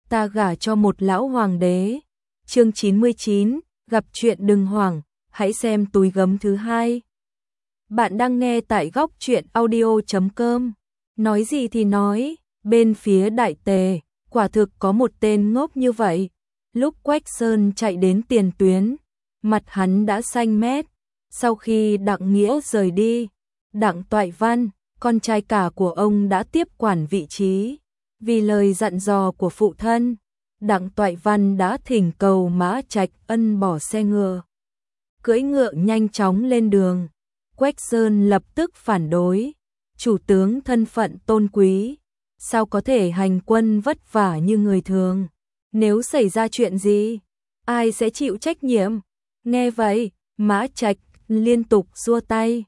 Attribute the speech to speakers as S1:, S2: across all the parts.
S1: ta gả cho một lão hoàng đế. Chương 99, gặp chuyện đừng hoảng, hãy xem túi gấm thứ 2. Bạn đang nghe tại góc truyện audio.com. Nói gì thì nói, bên phía Đại Tề, quả thực có một tên ngốc như vậy. Lúc Quách Sơn chạy đến tiền tuyến, mặt hắn đã xanh mét. Sau khi Đặng Nghĩa rời đi, Đặng Toại Văn, con trai cả của ông đã tiếp quản vị trí. Vì lời dặn dò của phụ thân, Đặng Toại Văn đã thỉnh cầu Mã Trạch Ân bỏ xe ngựa, cưỡi ngựa nhanh chóng lên đường. Quách Sơn lập tức phản đối, chủ tướng thân phận tôn quý, sao có thể hành quân vất vả như người thường, nếu xảy ra chuyện gì, ai sẽ chịu trách nhiệm? Nghe vậy, Mã Trạch liên tục xua tay,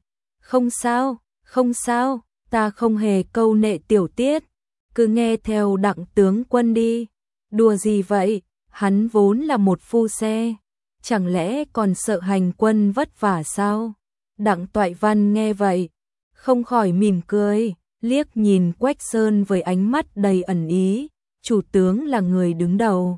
S1: không sao, ta không hề câu nệ tiểu tiết, cứ nghe theo Đặng tướng quân đi. Đùa gì vậy, hắn vốn là một phu xe, chẳng lẽ còn sợ hành quân vất vả sao? Đặng Toại Văn nghe vậy, không khỏi mỉm cười, liếc nhìn Quách Sơn với ánh mắt đầy ẩn ý, chủ tướng là người đứng đầu.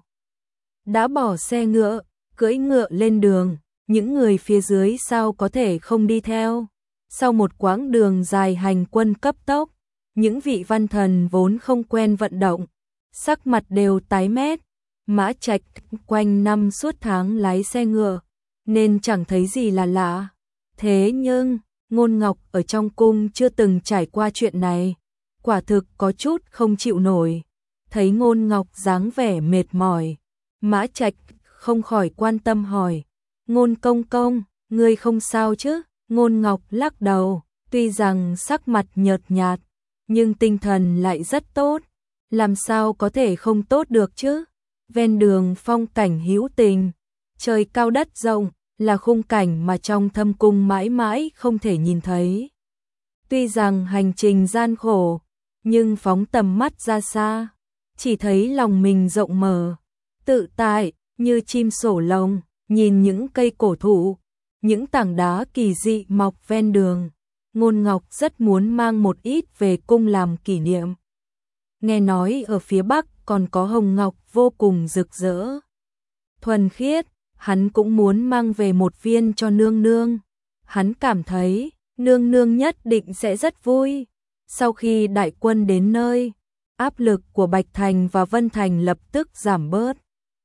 S1: Đã bỏ xe ngựa, cưỡi ngựa lên đường, những người phía dưới sao có thể không đi theo? Sau một quãng đường dài hành quân cấp tốc, những vị văn thần vốn không quen vận động, sắc mặt đều tái mét. Mã Trạch quanh năm suốt tháng lái xe ngựa, nên chẳng thấy gì là lạ. Thế nhưng, Ngôn Ngọc ở trong cung chưa từng trải qua chuyện này, quả thực có chút không chịu nổi. Thấy Ngôn Ngọc dáng vẻ mệt mỏi, Mã Trạch không khỏi quan tâm hỏi, Ngôn công công, ngươi không sao chứ? Ngôn Ngọc lắc đầu, tuy rằng sắc mặt nhợt nhạt, nhưng tinh thần lại rất tốt, làm sao có thể không tốt được chứ? Ven đường phong cảnh hữu tình, trời cao đất rộng, là khung cảnh mà trong thâm cung mãi mãi không thể nhìn thấy. Tuy rằng hành trình gian khổ, nhưng phóng tầm mắt ra xa, chỉ thấy lòng mình rộng mở, tự tại, như chim sổ lồng, nhìn những cây cổ thụ, những tảng đá kỳ dị mọc ven đường. Ngôn Ngọc rất muốn mang một ít về cung làm kỷ niệm. Nghe nói ở phía Bắc còn có hồng ngọc vô cùng rực rỡ, thuần khiết, hắn cũng muốn mang về một viên cho nương nương. Hắn cảm thấy nương nương nhất định sẽ rất vui. Sau khi đại quân đến nơi, áp lực của Bạch Thành và Vân Thành lập tức giảm bớt.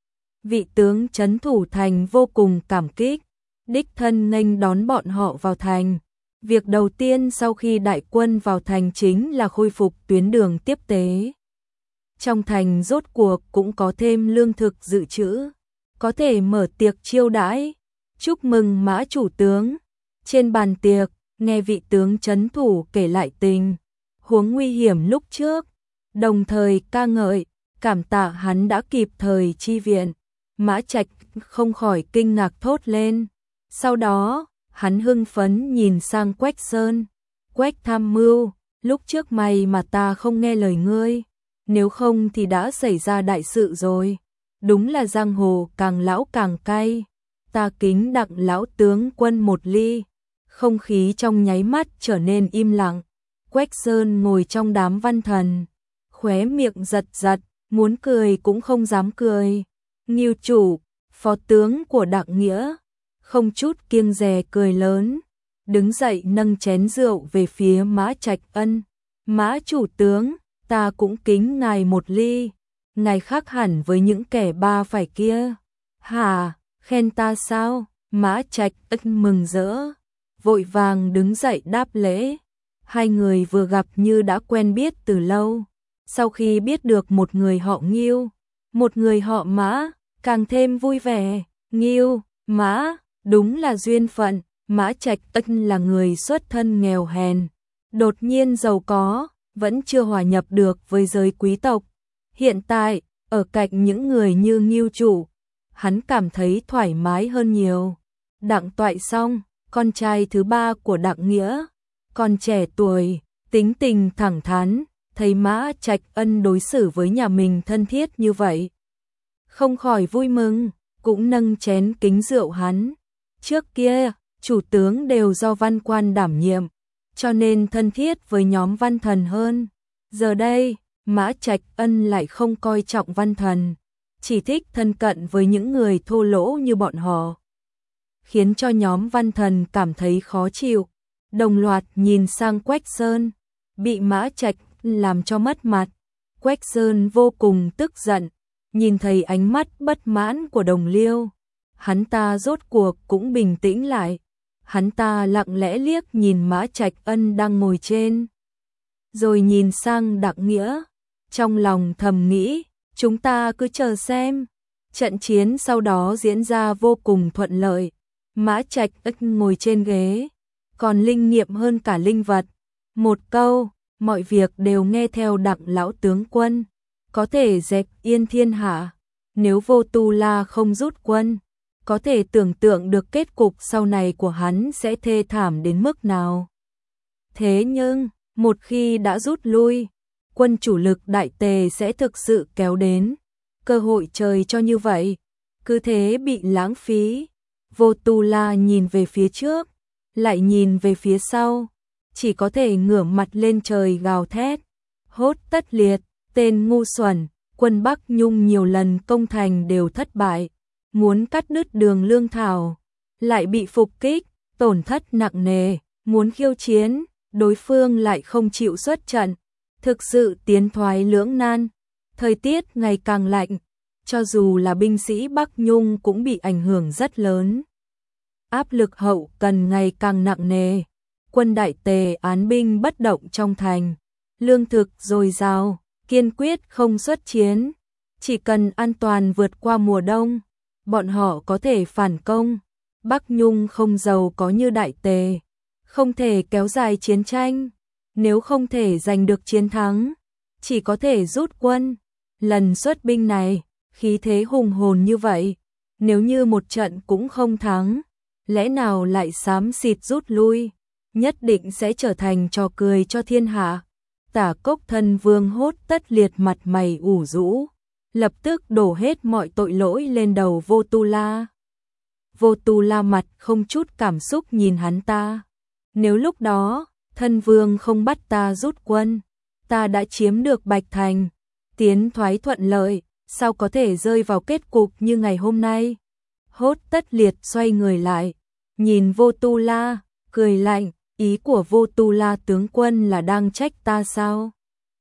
S1: Vị tướng trấn thủ thành vô cùng cảm kích, đích thân nghênh đón bọn họ vào thành. Việc đầu tiên sau khi đại quân vào thành chính là khôi phục tuyến đường tiếp tế. Trong thành rốt cuộc cũng có thêm lương thực dự trữ, có thể mở tiệc chiêu đãi, chúc mừng Mã chủ tướng. Trên bàn tiệc, nghe vị tướng trấn thủ kể lại tình huống nguy hiểm lúc trước, đồng thời ca ngợi, cảm tạ hắn đã kịp thời chi viện. Mã Trạch không khỏi kinh ngạc thốt lên. Sau đó, hắn hưng phấn nhìn sang Quách Sơn. Quách tham mưu, lúc trước mày mà ta không nghe lời ngươi, nếu không thì đã xảy ra đại sự rồi. Đúng là giang hồ càng lão càng cay. Ta kính Đặng lão tướng quân một ly. Không khí trong nháy mắt trở nên im lặng. Quách Sơn ngồi trong đám văn thần, khóe miệng giật giật, muốn cười cũng không dám cười. Ngưu chủ, phó tướng của Đặng Nghĩa, không chút kiêng dè cười lớn, đứng dậy nâng chén rượu về phía Mã Trạch Ân. Mã chủ tướng, ta cũng kính ngài một ly, ngài khác hẳn với những kẻ ba phải kia. Hả, khen ta sao? Mã Trạch Ân mừng rỡ, vội vàng đứng dậy đáp lễ. Hai người vừa gặp như đã quen biết từ lâu, sau khi biết được một người họ Ngưu, một người họ Mã, càng thêm vui vẻ. Ngưu, Mã, đúng là duyên phận. Mã Trạch Ân là người xuất thân nghèo hèn, đột nhiên giàu có, vẫn chưa hòa nhập được với giới quý tộc. Hiện tại, ở cạnh những người như Ngưu chủ, hắn cảm thấy thoải mái hơn nhiều. Đặng Toại Song, con trai thứ ba của Đặng Nghĩa, còn trẻ tuổi, tính tình thẳng thắn, thấy Mã Trạch Ân đối xử với nhà mình thân thiết như vậy, không khỏi vui mừng, cũng nâng chén kính rượu hắn. Trước kia, chủ tướng đều do văn quan đảm nhiệm, cho nên thân thiết với nhóm văn thần hơn. Giờ đây, Mã Trạch Ân lại không coi trọng Văn Thần, chỉ thích thân cận với những người thô lỗ như bọn họ, khiến cho nhóm Văn Thần cảm thấy khó chịu, đồng loạt nhìn sang Quách Sơn, bị Mã Trạch làm cho mất mặt. Quách Sơn vô cùng tức giận, nhìn thấy ánh mắt bất mãn của Đồng Liêu, hắn ta rốt cuộc cũng bình tĩnh lại. Hắn ta lặng lẽ liếc nhìn Mã Trạch Ân đang ngồi trên, rồi nhìn sang Đặng Nghĩa, trong lòng thầm nghĩ, chúng ta cứ chờ xem. Trận chiến sau đó diễn ra vô cùng thuận lợi, Mã Trạch Ân ngồi trên ghế, còn linh nghiệm hơn cả linh vật. Một câu, mọi việc đều nghe theo Đặng lão tướng quân, có thể dẹp yên thiên hạ. Nếu Vô Tu La không rút quân, có thể tưởng tượng được kết cục sau này của hắn sẽ thê thảm đến mức nào. Thế nhưng, một khi đã rút lui, quân chủ lực Đại Tề sẽ thực sự kéo đến. Cơ hội trời cho như vậy, cứ thế bị lãng phí. Vô Tu La nhìn về phía trước, lại nhìn về phía sau, chỉ có thể ngửa mặt lên trời gào thét. Hốt Tất Liệt, tên ngu xuẩn, quân Bắc Nhung nhiều lần công thành đều thất bại, muốn cắt đứt đường lương thảo, lại bị phục kích, tổn thất nặng nề, muốn khiêu chiến, đối phương lại không chịu xuất trận, thực sự tiến thoái lưỡng nan. Thời tiết ngày càng lạnh, cho dù là binh sĩ Bắc Nhung cũng bị ảnh hưởng rất lớn. Áp lực hậu cần ngày càng nặng nề, quân Đại Tề án binh bất động trong thành, lương thực dồi dào, kiên quyết không xuất chiến, chỉ cần an toàn vượt qua mùa đông, bọn họ có thể phản công. Bắc Nhung không giàu có như Đại Tề, không thể kéo dài chiến tranh, nếu không thể giành được chiến thắng, chỉ có thể rút quân. Lần xuất binh này, khí thế hùng hồn như vậy, nếu như một trận cũng không thắng, lẽ nào lại xám xịt rút lui, nhất định sẽ trở thành trò cười cho thiên hạ. Tả Cốc Thân Vương Hốt Tất Liệt mặt mày ủ rũ, lập tức đổ hết mọi tội lỗi lên đầu Vô Tu La. Vô Tu La mặt không chút cảm xúc nhìn hắn ta. Nếu lúc đó, Thân Vương không bắt ta rút quân, ta đã chiếm được Bạch Thành, tiến thoái thuận lợi, sao có thể rơi vào kết cục như ngày hôm nay. Hốt Tất Liệt xoay người lại, nhìn Vô Tu La, cười lạnh, ý của Vô Tu La tướng quân là đang trách ta sao?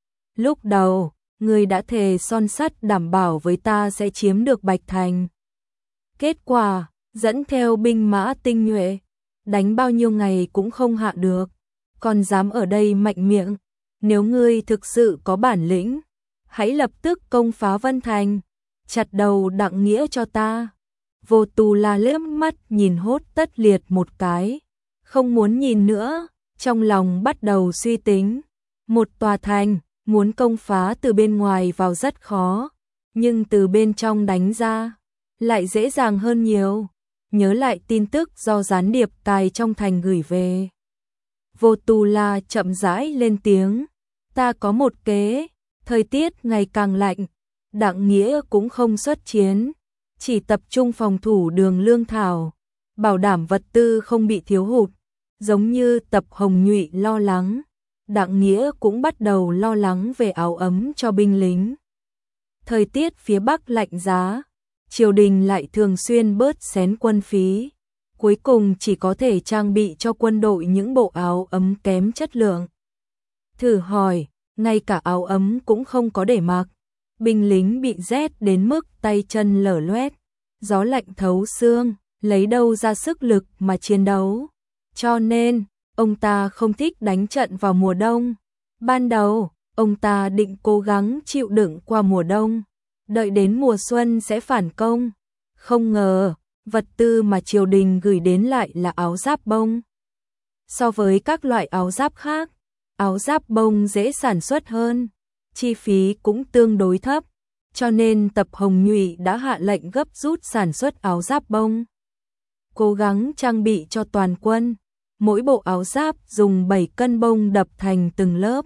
S1: Lúc đầu, người đã thề son sắt đảm bảo với ta sẽ chiếm được Bạch Thành. Kết quả, dẫn theo binh mã tinh nhuệ, đánh bao nhiêu ngày cũng không hạ được, còn dám ở đây mạnh miệng. Nếu ngươi thực sự có bản lĩnh, hãy lập tức công phá Vân Thành, chặt đầu Đặng Nghĩa cho ta. Vô Tu La liếc mắt nhìn Hốt Tất Liệt một cái, không muốn nhìn nữa, trong lòng bắt đầu suy tính. Một tòa thành, muốn công phá từ bên ngoài vào rất khó, nhưng từ bên trong đánh ra, lại dễ dàng hơn nhiều. Nhớ lại tin tức do gián điệp cài trong thành gửi về. Vô Tu La chậm rãi lên tiếng, ta có một kế, thời tiết ngày càng lạnh, Đặng Nghĩa cũng không xuất chiến, chỉ tập trung phòng thủ đường lương thảo, bảo đảm vật tư không bị thiếu hụt, giống như Tập Hồng Nhụy lo lắng, Đặng Nghĩa cũng bắt đầu lo lắng về áo ấm cho binh lính. Thời tiết phía Bắc lạnh giá, triều đình lại thường xuyên bớt xén quân phí, cuối cùng chỉ có thể trang bị cho quân đội những bộ áo ấm kém chất lượng. Thử hỏi, ngay cả áo ấm cũng không có để mặc, binh lính bị rét đến mức tay chân lở loét, gió lạnh thấu xương, lấy đâu ra sức lực mà chiến đấu. Cho nên, ông ta không thích đánh trận vào mùa đông. Ban đầu, ông ta định cố gắng chịu đựng qua mùa đông, đợi đến mùa xuân sẽ phản công. Không ngờ, vật tư mà triều đình gửi đến lại là áo giáp bông. So với các loại áo giáp khác, áo giáp bông dễ sản xuất hơn, chi phí cũng tương đối thấp, cho nên Tập Hồng Nhụy đã hạ lệnh gấp rút sản xuất áo giáp bông. Cố gắng trang bị cho toàn quân, mỗi bộ áo giáp dùng 7 cân bông đập thành từng lớp.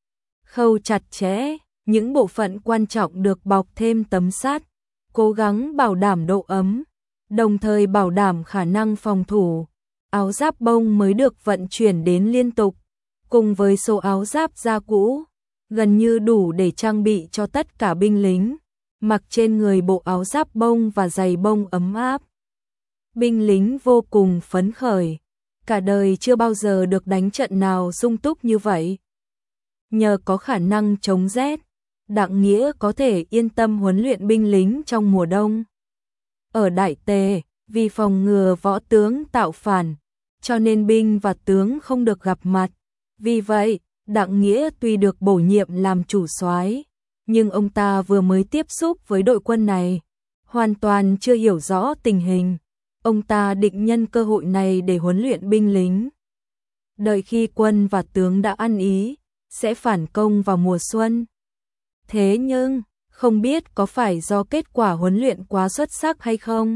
S1: Khâu chặt chẽ, những bộ phận quan trọng được bọc thêm tấm sắt, cố gắng bảo đảm độ ấm, đồng thời bảo đảm khả năng phòng thủ. Áo giáp bông mới được vận chuyển đến liên tục, cùng với số áo giáp da cũ, gần như đủ để trang bị cho tất cả binh lính, mặc trên người bộ áo giáp bông và giày bông ấm áp. Binh lính vô cùng phấn khởi, cả đời chưa bao giờ được đánh trận nào sung túc như vậy. Nhờ có khả năng chống rét, Đặng Nghĩa có thể yên tâm huấn luyện binh lính trong mùa đông. Ở Đại Tề, vì phòng ngừa võ tướng tạo phản, cho nên binh và tướng không được gặp mặt. Vì vậy, Đặng Nghĩa tuy được bổ nhiệm làm chủ soái, nhưng ông ta vừa mới tiếp xúc với đội quân này, hoàn toàn chưa hiểu rõ tình hình. Ông ta định nhân cơ hội này để huấn luyện binh lính. Đợi khi quân và tướng đã ăn ý, sẽ phản công vào mùa xuân. Thế nhưng, không biết có phải do kết quả huấn luyện quá xuất sắc hay không?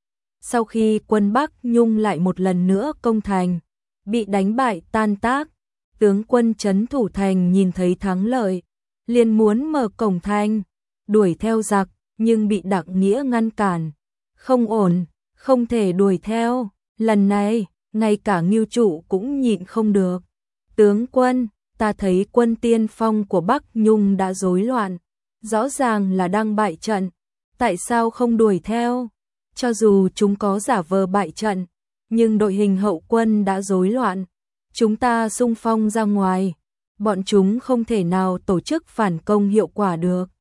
S1: Sau khi quân Bắc Nhung lại một lần nữa công thành, bị đánh bại tan tác, tướng quân trấn thủ thành nhìn thấy thắng lợi, liền muốn mở cổng thành, đuổi theo giặc, nhưng bị Đặng Nghĩa ngăn cản. Không ổn, không thể đuổi theo, lần này, ngay cả Ngưu Trụ cũng nhịn không được. Tướng quân, ta thấy quân tiên phong của Bắc Nhung đã rối loạn, rõ ràng là đang bại trận, tại sao không đuổi theo? Cho dù chúng có giả vờ bại trận, nhưng đội hình hậu quân đã rối loạn, chúng ta xung phong ra ngoài, bọn chúng không thể nào tổ chức phản công hiệu quả được.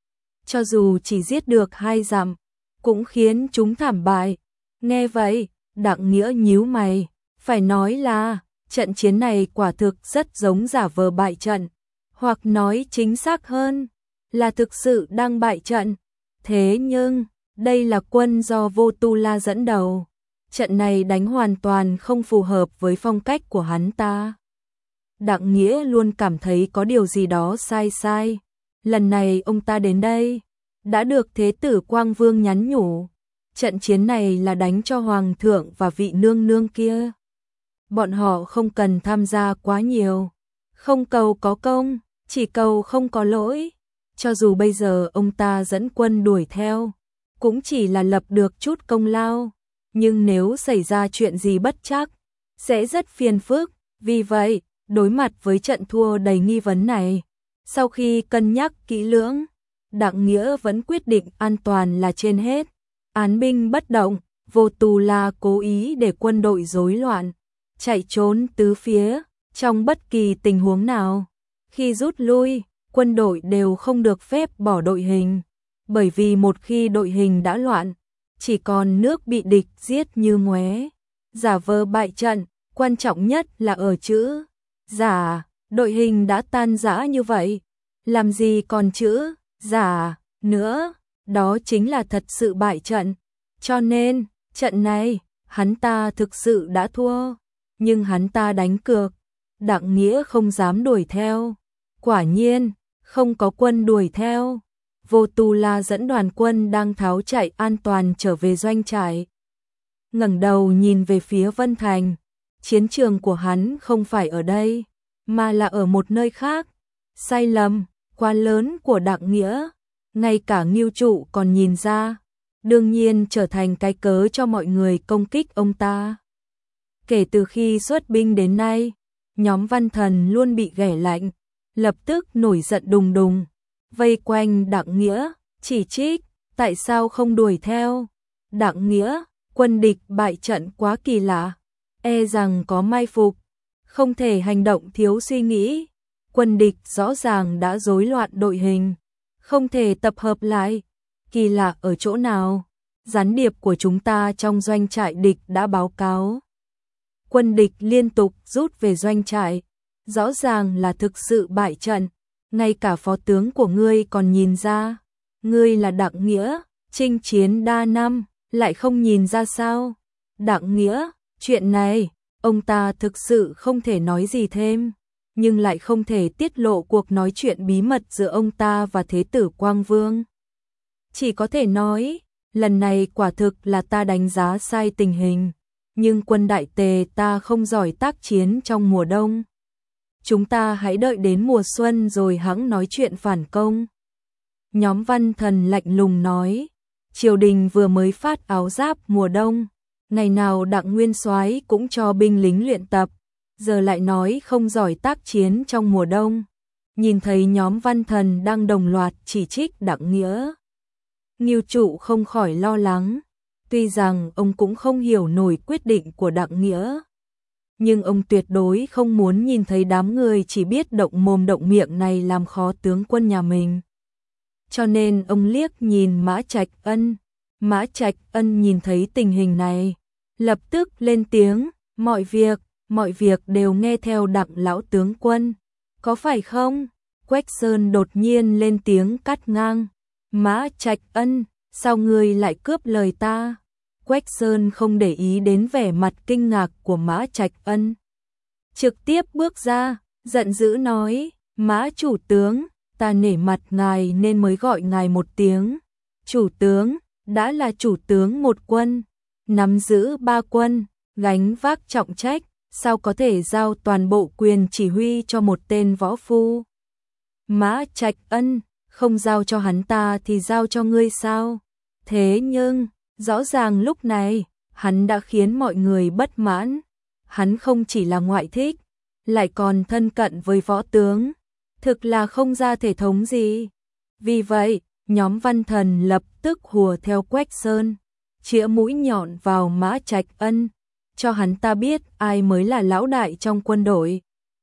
S1: Cho dù chỉ giết được 2 dặm, cũng khiến chúng thảm bại. Nghe vậy, Đặng Nghĩa nhíu mày, phải nói là trận chiến này quả thực rất giống giả vờ bại trận, hoặc nói chính xác hơn là thực sự đang bại trận. Thế nhưng, đây là quân do Vô Tu La dẫn đầu, trận này đánh hoàn toàn không phù hợp với phong cách của hắn ta. Đặng Nghĩa luôn cảm thấy có điều gì đó sai sai. Lần này ông ta đến đây, đã được Thế tử Quang Vương nhắn nhủ, trận chiến này là đánh cho Hoàng thượng và vị nương nương kia. Bọn họ không cần tham gia quá nhiều, không cầu có công, chỉ cầu không có lỗi. Cho dù bây giờ ông ta dẫn quân đuổi theo, cũng chỉ là lập được chút công lao, nhưng nếu xảy ra chuyện gì bất trắc, sẽ rất phiền phức. Vì vậy, đối mặt với trận thua đầy nghi vấn này, sau khi cân nhắc kỹ lưỡng, Đặng Nghĩa vẫn quyết định an toàn là trên hết. Án binh bất động, Vô Tu La cố ý để quân đội rối loạn, chạy trốn tứ phía, trong bất kỳ tình huống nào. Khi rút lui, quân đội đều không được phép bỏ đội hình, bởi vì một khi đội hình đã loạn, chỉ còn nước bị địch giết như ngoé. Giả vờ bại trận, quan trọng nhất là ở chữ giả, đội hình đã tan rã như vậy, làm gì còn chữ giả nữa, đó chính là thật sự bại trận. Cho nên, trận này, hắn ta thực sự đã thua, nhưng hắn ta đánh cược, Đặng Nghĩa không dám đuổi theo. Quả nhiên, không có quân đuổi theo. Vô Tu La dẫn đoàn quân đang tháo chạy an toàn trở về doanh trại. Ngẩng đầu nhìn về phía Vân Thành, chiến trường của hắn không phải ở đây, mà là ở một nơi khác. Sai lầm quá lớn của Đặng Nghĩa, ngay cả Ngưu Trụ còn nhìn ra, đương nhiên trở thành cái cớ cho mọi người công kích ông ta. Kể từ khi xuất binh đến nay, nhóm Văn Thần luôn bị ghẻ lạnh, lập tức nổi giận đùng đùng, vây quanh Đặng Nghĩa, chỉ trích, tại sao không đuổi theo. Đặng Nghĩa, quân địch bại trận quá kỳ lạ, e rằng có mai phục, không thể hành động thiếu suy nghĩ. Quân địch rõ ràng đã rối loạn đội hình, không thể tập hợp lại. Kỳ lạ ở chỗ nào? Gián điệp của chúng ta trong doanh trại địch đã báo cáo. Quân địch liên tục rút về doanh trại, rõ ràng là thực sự bại trận, ngay cả phó tướng của ngươi còn nhìn ra. Ngươi là Đặng Nghĩa, chinh chiến đa năm, lại không nhìn ra sao? Đặng Nghĩa, chuyện này, ông ta thực sự không thể nói gì thêm, nhưng lại không thể tiết lộ cuộc nói chuyện bí mật giữa ông ta và Thế tử Quang Vương. Chỉ có thể nói, lần này quả thực là ta đánh giá sai tình hình, nhưng quân Đại Tề ta không giỏi tác chiến trong mùa đông. Chúng ta hãy đợi đến mùa xuân rồi hẵng nói chuyện phản công. Nhóm Văn Thần lạnh lùng nói, triều đình vừa mới phát áo giáp mùa đông, ngày nào Đặng Nguyên Soái cũng cho binh lính luyện tập, giờ lại nói không giỏi tác chiến trong mùa đông. nhìn thấy nhóm Văn Thần đang đồng loạt chỉ trích Đặng Nghĩa. Ngưu Trụ không khỏi lo lắng, tuy rằng ông cũng không hiểu nổi quyết định của Đặng Nghĩa, nhưng ông tuyệt đối không muốn nhìn thấy đám người chỉ biết động mồm động miệng này làm khó tướng quân nhà mình. Cho nên ông liếc nhìn Mã Trạch Ân. Mã Trạch Ân nhìn thấy tình hình này, lập tức lên tiếng, mọi việc đều nghe theo Đặng lão tướng quân, có phải không? Quách Sơn đột nhiên lên tiếng cắt ngang, Mã Trạch Ân, sao ngươi lại cướp lời ta? Quách Sơn không để ý đến vẻ mặt kinh ngạc của Mã Trạch Ân, trực tiếp bước ra, giận dữ nói, Mã chủ tướng, ta nể mặt ngài nên mới gọi ngài một tiếng, chủ tướng, đã là chủ tướng một quân, nắm giữ 3 quân, gánh vác trọng trách, sao có thể giao toàn bộ quyền chỉ huy cho một tên võ phu? Mã Trạch Ân, không giao cho hắn ta thì giao cho ngươi sao? Thế nhưng, rõ ràng lúc này, hắn đã khiến mọi người bất mãn. Hắn không chỉ là ngoại thích, lại còn thân cận với võ tướng. Thực là không ra thể thống gì. Vì vậy, nhóm Văn Thần lập tức hùa theo Quách Sơn, chĩa mũi nhọn vào Mã Trạch Ân, cho hắn ta biết ai mới là lão đại trong quân đội.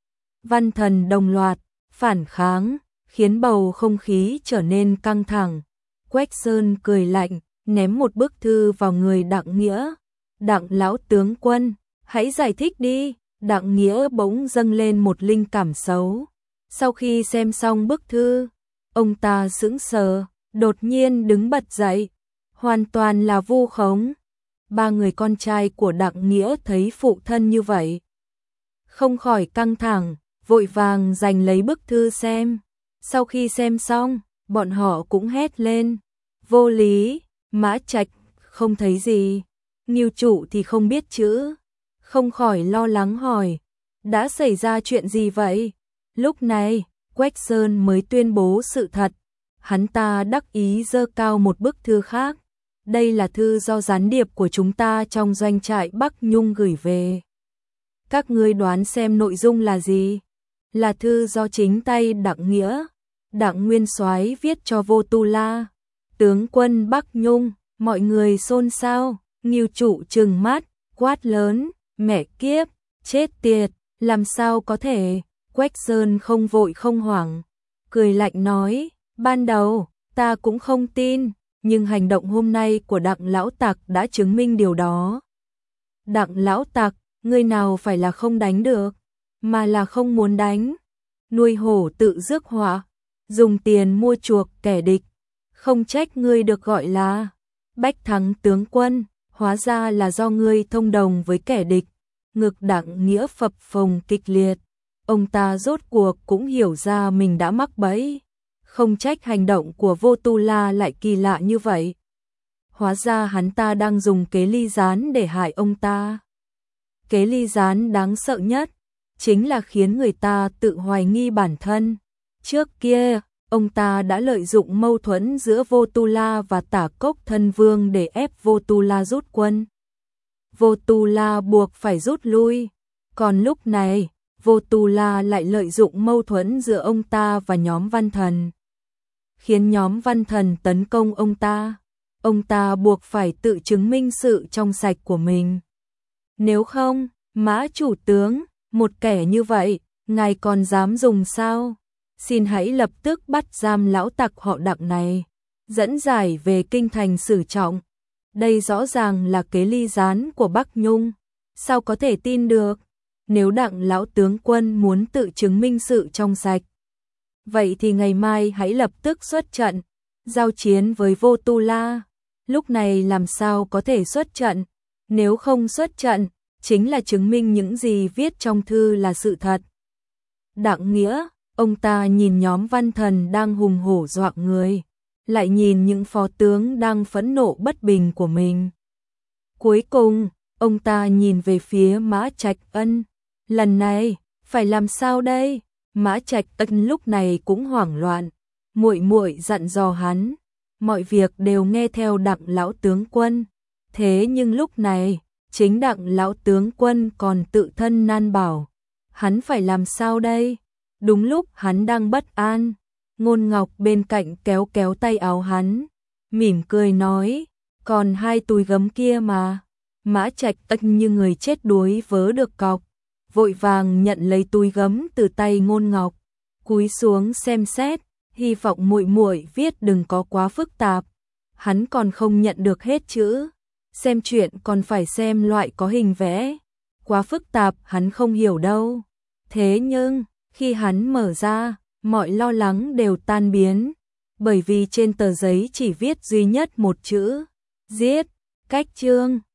S1: Văn Thần đồng loạt phản kháng, khiến bầu không khí trở nên căng thẳng. Quách Sơn cười lạnh, ném một bức thư vào người Đặng Nghĩa. Đặng lão tướng quân, hãy giải thích đi. Đặng Nghĩa bỗng dâng lên một linh cảm xấu. Sau khi xem xong bức thư, ông ta sững sờ, đột nhiên đứng bật dậy. Hoàn toàn là vu khống. 3 người con trai của Đặng Nghĩa thấy phụ thân như vậy, không khỏi căng thẳng, vội vàng giành lấy bức thư xem. Sau khi xem xong, bọn họ cũng hét lên, vô lý. Mã Trạch không thấy gì, Ngưu Trụ thì không biết chữ, không khỏi lo lắng hỏi, đã xảy ra chuyện gì vậy? Lúc này, Quách Sơn mới tuyên bố sự thật, hắn ta đắc ý giơ cao một bức thư khác. Đây là thư do gián điệp của chúng ta trong doanh trại Bắc Nhung gửi về. Các ngươi đoán xem nội dung là gì? Là thư do chính tay Đặng Nghĩa, Đặng Nguyên Soái viết cho Vô Tu La, tướng quân Bắc Nhung. Mọi người xôn xao. Ngưu Trụ trừng mắt, quát lớn, mẹ kiếp, chết tiệt, làm sao có thể? Quách Sơn không vội không hoảng, cười lạnh nói, ban đầu ta cũng không tin, nhưng hành động hôm nay của Đặng lão tặc đã chứng minh điều đó. Đặng lão tặc, ngươi nào phải là không đánh được, mà là không muốn đánh. Nuôi hổ tự rước họa, dùng tiền mua chuộc kẻ địch, không trách ngươi được gọi là Bách Thắng tướng quân, hóa ra là do ngươi thông đồng với kẻ địch. Ngực Đặng Nghĩa phập phồng kịch liệt, ông ta rốt cuộc cũng hiểu ra mình đã mắc bẫy, không trách hành động của Vô Tu La lại kỳ lạ như vậy. Hóa ra hắn ta đang dùng kế ly gián để hại ông ta. Kế ly gián đáng sợ nhất chính là khiến người ta tự hoài nghi bản thân. Trước kia, ông ta đã lợi dụng mâu thuẫn giữa Vô Tu La và Tả Cốc Thân Vương để ép Vô Tu La rút quân. Vô Tu La buộc phải rút lui. Còn lúc này, Vô Tu La lại lợi dụng mâu thuẫn giữa ông ta và nhóm Văn Thần, khiến nhóm Văn Thần tấn công ông ta. Ông ta buộc phải tự chứng minh sự trong sạch của mình. Nếu không, Mã chủ tướng, một kẻ như vậy, ngài còn dám dùng sao? Xin hãy lập tức bắt giam lão tặc họ Đặng này, dẫn giải về kinh thành xử trọng. Đây rõ ràng là kế ly gián của Bắc Nhung, sao có thể tin được? Nếu Đặng lão tướng quân muốn tự chứng minh sự trong sạch, vậy thì ngày mai hãy lập tức xuất trận, giao chiến với Vô Tu La. Lúc này làm sao có thể xuất trận? Nếu không xuất trận, chính là chứng minh những gì viết trong thư là sự thật. Đặng Nghĩa, ông ta nhìn nhóm Văn Thần đang hùng hổ dọa người, lại nhìn những phó tướng đang phẫn nộ bất bình của mình. Cuối cùng, ông ta nhìn về phía Mã Trạch Ân. Lần này, phải làm sao đây? Mã Trạch Ân lúc này cũng hoảng loạn, muội muội dặn dò hắn, mọi việc đều nghe theo Đặng lão tướng quân. Thế nhưng lúc này, chính Đặng lão tướng quân còn tự thân nan bảo, hắn phải làm sao đây? Đúng lúc hắn đang bất an, Ngôn Ngọc bên cạnh kéo kéo tay áo hắn, mỉm cười nói, còn 2 túi gấm kia mà. Mã Trạch tách như người chết đuối vớ được cọc, vội vàng nhận lấy túi gấm từ tay Ngôn Ngọc, cúi xuống xem xét, hy vọng muội muội viết đừng có quá phức tạp. Hắn còn không nhận được hết chữ, xem chuyện còn phải xem loại có hình vẽ, quá phức tạp hắn không hiểu đâu. Thế nhưng, khi hắn mở ra, mọi lo lắng đều tan biến, bởi vì trên tờ giấy chỉ viết duy nhất một chữ, giết. Cách chương